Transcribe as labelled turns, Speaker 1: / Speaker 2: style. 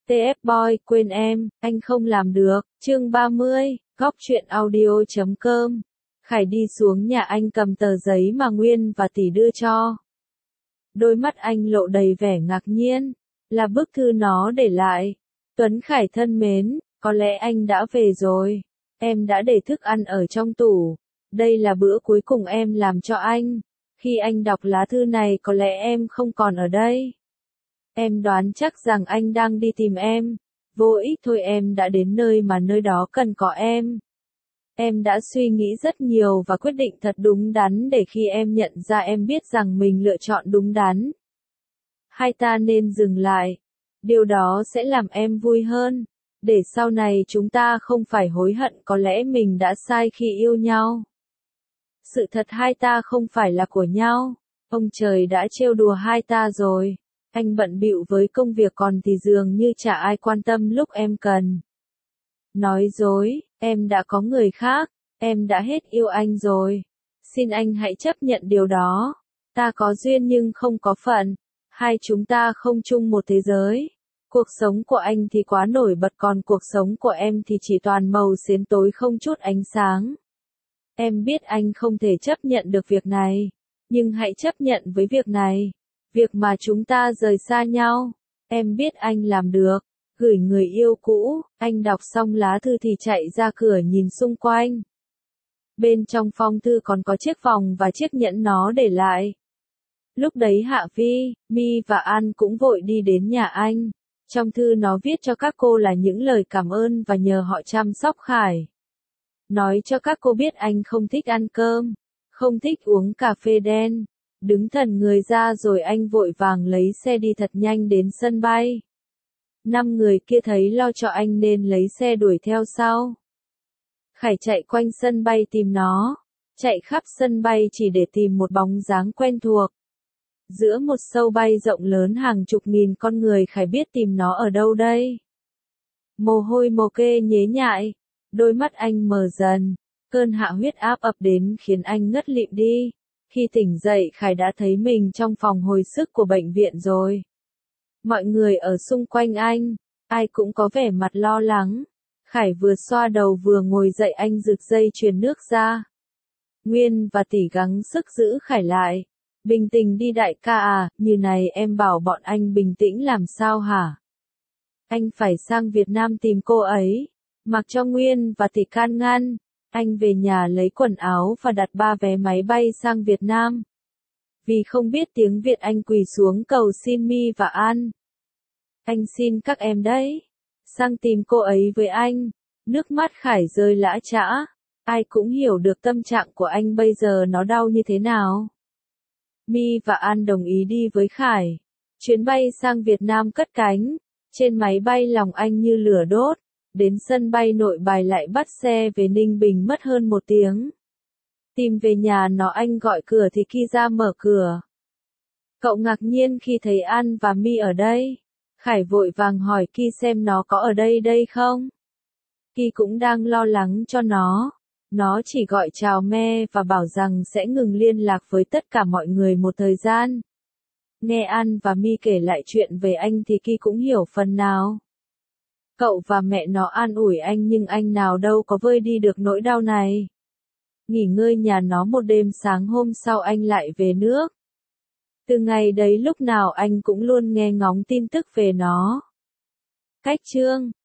Speaker 1: TF Boy, quên em, anh không làm được. Chương 30, góc truyện audio.com. Khải đi xuống nhà anh cầm tờ giấy mà Nguyên và Tỷ đưa cho. Đôi mắt anh lộ đầy vẻ ngạc nhiên, là bức thư nó để lại. Tuấn Khải thân mến, có lẽ anh đã về rồi. Em đã để thức ăn ở trong tủ. Đây là bữa cuối cùng em làm cho anh. Khi anh đọc lá thư này có lẽ em không còn ở đây. Em đoán chắc rằng anh đang đi tìm em. Vô ích thôi, em đã đến nơi mà nơi đó cần có em. Em đã suy nghĩ rất nhiều và quyết định thật đúng đắn để khi em nhận ra em biết rằng mình lựa chọn đúng đắn. Hai ta nên dừng lại. Điều đó sẽ làm em vui hơn. Để sau này chúng ta không phải hối hận có lẽ mình đã sai khi yêu nhau. Sự thật hai ta không phải là của nhau. Ông trời đã trêu đùa hai ta rồi. Anh bận bịu với công việc còn thì dường như chả ai quan tâm lúc em cần. Nói dối, em đã có người khác, em đã hết yêu anh rồi. Xin anh hãy chấp nhận điều đó. Ta có duyên nhưng không có phận. Hai chúng ta không chung một thế giới. Cuộc sống của anh thì quá nổi bật còn cuộc sống của em thì chỉ toàn màu xám tối không chút ánh sáng. Em biết anh không thể chấp nhận được việc này, nhưng hãy chấp nhận với việc này. Việc mà chúng ta rời xa nhau, em biết anh làm được. Gửi người yêu cũ, anh đọc xong lá thư thì chạy ra cửa nhìn xung quanh. Bên trong phong thư còn có chiếc vòng và chiếc nhẫn nó để lại. Lúc đấy Hạ Vi, My và An cũng vội đi đến nhà anh. Trong thư nó viết cho các cô là những lời cảm ơn và nhờ họ chăm sóc Khải. Nói cho các cô biết anh không thích ăn cơm, không thích uống cà phê đen. Đứng thần người ra rồi anh vội vàng lấy xe đi thật nhanh đến sân bay. 5 người kia thấy lo cho anh nên lấy xe đuổi theo sau. Khải chạy quanh sân bay tìm nó, chạy khắp sân bay chỉ để tìm một bóng dáng quen thuộc. Giữa một sâu bay rộng lớn hàng chục nghìn con người Khải biết tìm nó ở đâu đây. Mồ hôi mồ kê nhễ nhại, đôi mắt anh mờ dần, cơn hạ huyết áp ập đến khiến anh ngất lịm đi. Khi tỉnh dậy Khải đã thấy mình trong phòng hồi sức của bệnh viện rồi. Mọi người ở xung quanh anh, ai cũng có vẻ mặt lo lắng. Khải vừa xoa đầu vừa ngồi dậy anh giựt dây chuyền nước ra. Nguyên và Tỷ gắng sức giữ Khải lại. Bình tĩnh đi đại ca à, như này em bảo bọn anh bình tĩnh làm sao hả? Anh phải sang Việt Nam tìm cô ấy. Mặc cho Nguyên và Tỷ can ngăn. Anh về nhà lấy quần áo và đặt 3 vé máy bay sang Việt Nam. Vì không biết tiếng Việt anh quỳ xuống cầu xin My và An. Anh xin các em đấy. Sang tìm cô ấy với anh. Nước mắt Khải rơi lã chã. Ai cũng hiểu được tâm trạng của anh bây giờ nó đau như thế nào. My và An đồng ý đi với Khải. Chuyến bay sang Việt Nam cất cánh. Trên máy bay lòng anh như lửa đốt. Đến sân bay Nội Bài lại bắt xe về Ninh Bình mất hơn 1 tiếng. Tìm về nhà nó anh gọi cửa thì Ki ra mở cửa. Cậu ngạc nhiên khi thấy An và My ở đây. Khải vội vàng hỏi Ki xem nó có ở đây không. Ki cũng đang lo lắng cho nó. Nó chỉ gọi chào Me và bảo rằng sẽ ngừng liên lạc với tất cả mọi người một thời gian. Nghe An và My kể lại chuyện về anh thì Ki cũng hiểu phần nào. Cậu và mẹ nó an ủi anh nhưng anh nào đâu có vơi đi được nỗi đau này. Nghỉ ngơi nhà nó một đêm sáng hôm sau anh lại về nước. Từ ngày đấy lúc nào anh cũng luôn nghe ngóng tin tức về nó. Cách chương